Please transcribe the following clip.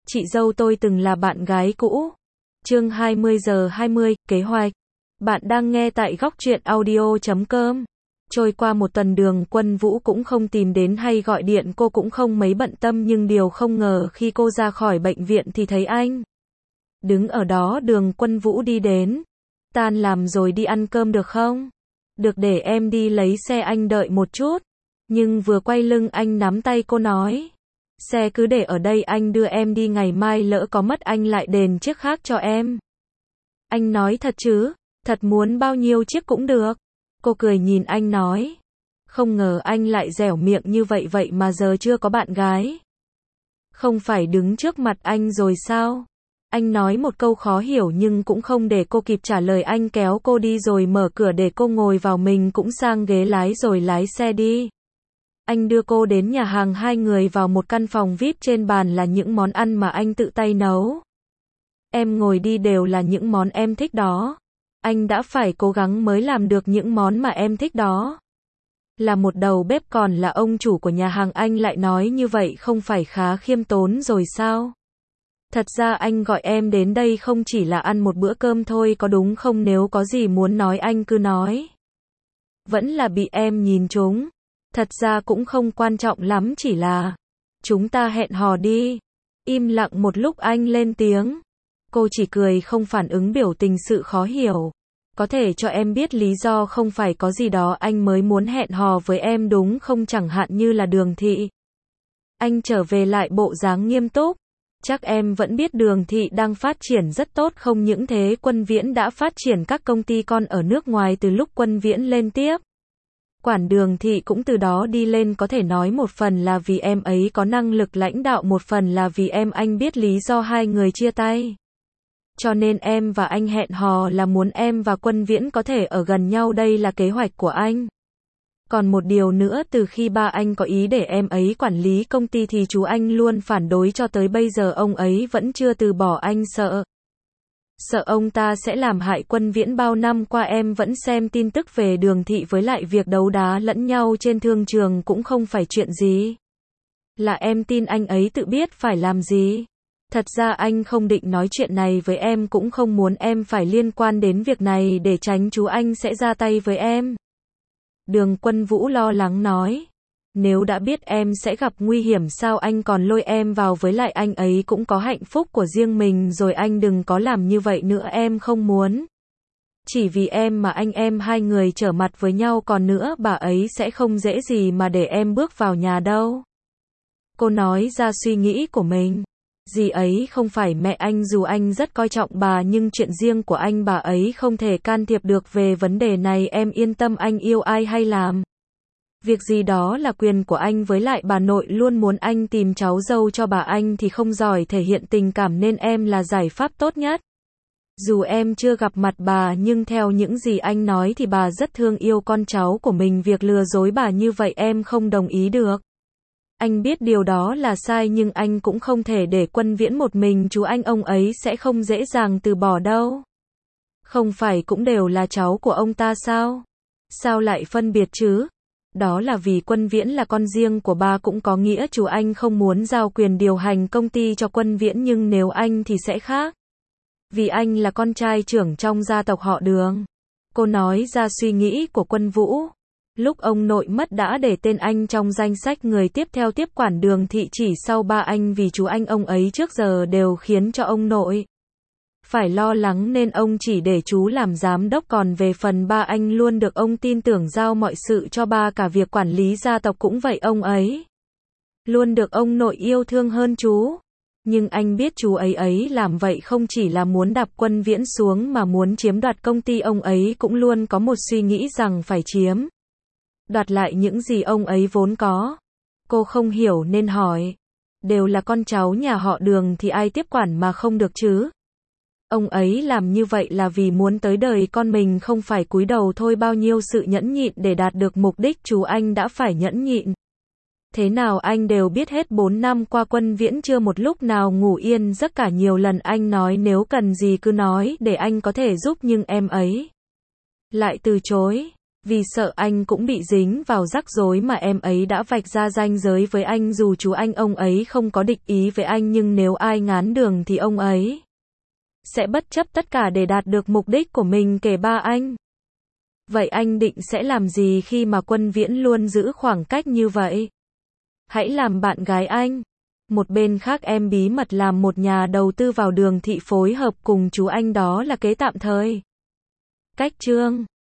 chị dâu tôi từng là bạn gái cũ. Chương 20:20, kế hoạch. Bạn đang nghe tại góc truyện audio.com. Trôi qua một tuần Đường Quân Vũ cũng không tìm đến hay gọi điện, cô cũng không mấy bận tâm, nhưng điều không ngờ khi cô ra khỏi bệnh viện thì thấy anh đứng ở đó. Đường Quân Vũ đi đến. Tan làm rồi đi ăn cơm được không? Được, để em đi lấy xe, anh đợi một chút. Nhưng vừa quay lưng anh nắm tay cô nói. Xe cứ để ở đây, anh đưa em đi, ngày mai lỡ có mất anh lại đền chiếc khác cho em. Anh nói thật chứ? Thật, muốn bao nhiêu chiếc cũng được. Cô cười nhìn anh nói. Không ngờ anh lại dẻo miệng như vậy, vậy mà giờ chưa có bạn gái. Không phải đứng trước mặt anh rồi sao? Anh nói một câu khó hiểu nhưng cũng không để cô kịp trả lời, anh kéo cô đi rồi mở cửa để cô ngồi vào, mình cũng sang ghế lái rồi lái xe đi. Anh đưa cô đến nhà hàng, hai người vào một căn phòng VIP, trên bàn là những món ăn mà anh tự tay nấu. Em ngồi đi, đều là những món em thích đó. Anh đã phải cố gắng mới làm được những món mà em thích đó. Là một đầu bếp còn là ông chủ của nhà hàng, anh lại nói như vậy không phải khá khiêm tốn rồi sao? Thật ra anh gọi em đến đây không chỉ là ăn một bữa cơm thôi, có đúng không? Nếu có gì muốn nói anh cứ nói. Vẫn là bị em nhìn trúng. Thật ra cũng không quan trọng lắm, chỉ là chúng ta hẹn hò đi. Im lặng một lúc anh lên tiếng. Cô chỉ cười không phản ứng biểu tình sự khó hiểu. Có thể cho em biết lý do không? Phải có gì đó anh mới muốn hẹn hò với em đúng không? Chẳng hạn như là Đường Thị. Anh trở về lại bộ dáng nghiêm túc. Chắc em vẫn biết Đường Thị đang phát triển rất tốt, không những thế Quân Viễn đã phát triển các công ty con ở nước ngoài từ lúc Quân Viễn lên tiếp quản Đường Thị cũng từ đó đi lên, có thể nói một phần là vì em ấy có năng lực lãnh đạo, một phần là vì anh biết lý do hai người chia tay. Cho nên em và anh hẹn hò là muốn em và Quân Viễn có thể ở gần nhau, đây là kế hoạch của anh. Còn một điều nữa, từ khi ba anh có ý để em ấy quản lý công ty thì chú anh luôn phản đối, cho tới bây giờ ông ấy vẫn chưa từ bỏ. Anh sợ ông ta sẽ làm hại Quân Viễn. Bao năm qua em vẫn xem tin tức về Đường Thị, với lại việc đấu đá lẫn nhau trên thương trường cũng không phải chuyện gì. Là em tin anh ấy tự biết phải làm gì. Thật ra anh không định nói chuyện này với em, cũng không muốn em phải liên quan đến việc này để tránh chú anh sẽ ra tay với em. Đường Quân Vũ lo lắng nói. Nếu đã biết em sẽ gặp nguy hiểm sao anh còn lôi em vào, với lại anh ấy cũng có hạnh phúc của riêng mình rồi, anh đừng có làm như vậy nữa, em không muốn. Chỉ vì em mà em hai người trở mặt với nhau, còn nữa bà ấy sẽ không dễ gì mà để em bước vào nhà đâu. Cô nói ra suy nghĩ của mình. Dì ấy không phải mẹ anh, dù anh rất coi trọng bà nhưng chuyện riêng của anh bà ấy không thể can thiệp được. Về vấn đề này em yên tâm, anh yêu ai hay làm việc gì đó là quyền của anh, với lại bà nội luôn muốn anh tìm cháu dâu cho bà, anh thì không giỏi thể hiện tình cảm nên em là giải pháp tốt nhất. Dù em chưa gặp mặt bà nhưng theo những gì anh nói thì bà rất thương yêu con cháu của mình, việc lừa dối bà như vậy em không đồng ý được. Anh biết điều đó là sai nhưng anh cũng không thể để Quân Viễn một mình chú anh, ông ấy sẽ không dễ dàng từ bỏ đâu. Không phải cũng đều là cháu của ông ta sao? Sao lại phân biệt chứ? Đó là vì Quân Viễn là con riêng của bà, cũng có nghĩa chú anh không muốn giao quyền điều hành công ty cho Quân Viễn, nhưng nếu anh thì sẽ khác. Vì anh là con trai trưởng trong gia tộc họ Đường. Cô nói ra suy nghĩ của Quân Vũ. Lúc ông nội mất đã để tên anh trong danh sách người tiếp theo tiếp quản Đường Thị chỉ sau ba anh, vì chú anh ông ấy trước giờ đều khiến cho ông nội phải lo lắng nên ông chỉ để chú làm giám đốc, còn về phần ba anh luôn được ông tin tưởng giao mọi sự cho ba, cả việc quản lý gia tộc cũng vậy, ông ấy luôn được ông nội yêu thương hơn chú. Nhưng anh biết chú ấy làm vậy không chỉ là muốn đạp Quân Viễn xuống mà muốn chiếm đoạt công ty, ông ấy cũng luôn có một suy nghĩ rằng phải chiếm đoạt lại những gì ông ấy vốn có. Cô không hiểu nên hỏi. Đều là con cháu nhà họ Đường thì ai tiếp quản mà không được chứ? Ông ấy làm như vậy là vì muốn tới đời con mình không phải cúi đầu thôi. Bao nhiêu sự nhẫn nhịn để đạt được mục đích chú anh đã phải nhẫn nhịn thế nào anh đều biết hết. 4 năm qua Quân Viễn chưa một lúc nào ngủ yên giấc cả, nhiều lần anh nói nếu cần gì cứ nói để anh có thể giúp, nhưng em ấy lại từ chối. Vì sợ anh cũng bị dính vào rắc rối mà em ấy đã vạch ra ranh giới với anh, dù chú anh ông ấy không có địch ý với anh, nhưng nếu ai ngán đường thì ông ấy sẽ bất chấp tất cả để đạt được mục đích của mình, kể ba anh. Vậy anh định sẽ làm gì khi mà Quân Viễn luôn giữ khoảng cách như vậy? Hãy làm bạn gái anh. Một bên khác, em bí mật làm một nhà đầu tư vào Đường Thị phối hợp cùng chú anh, đó là kế tạm thời. Cách chương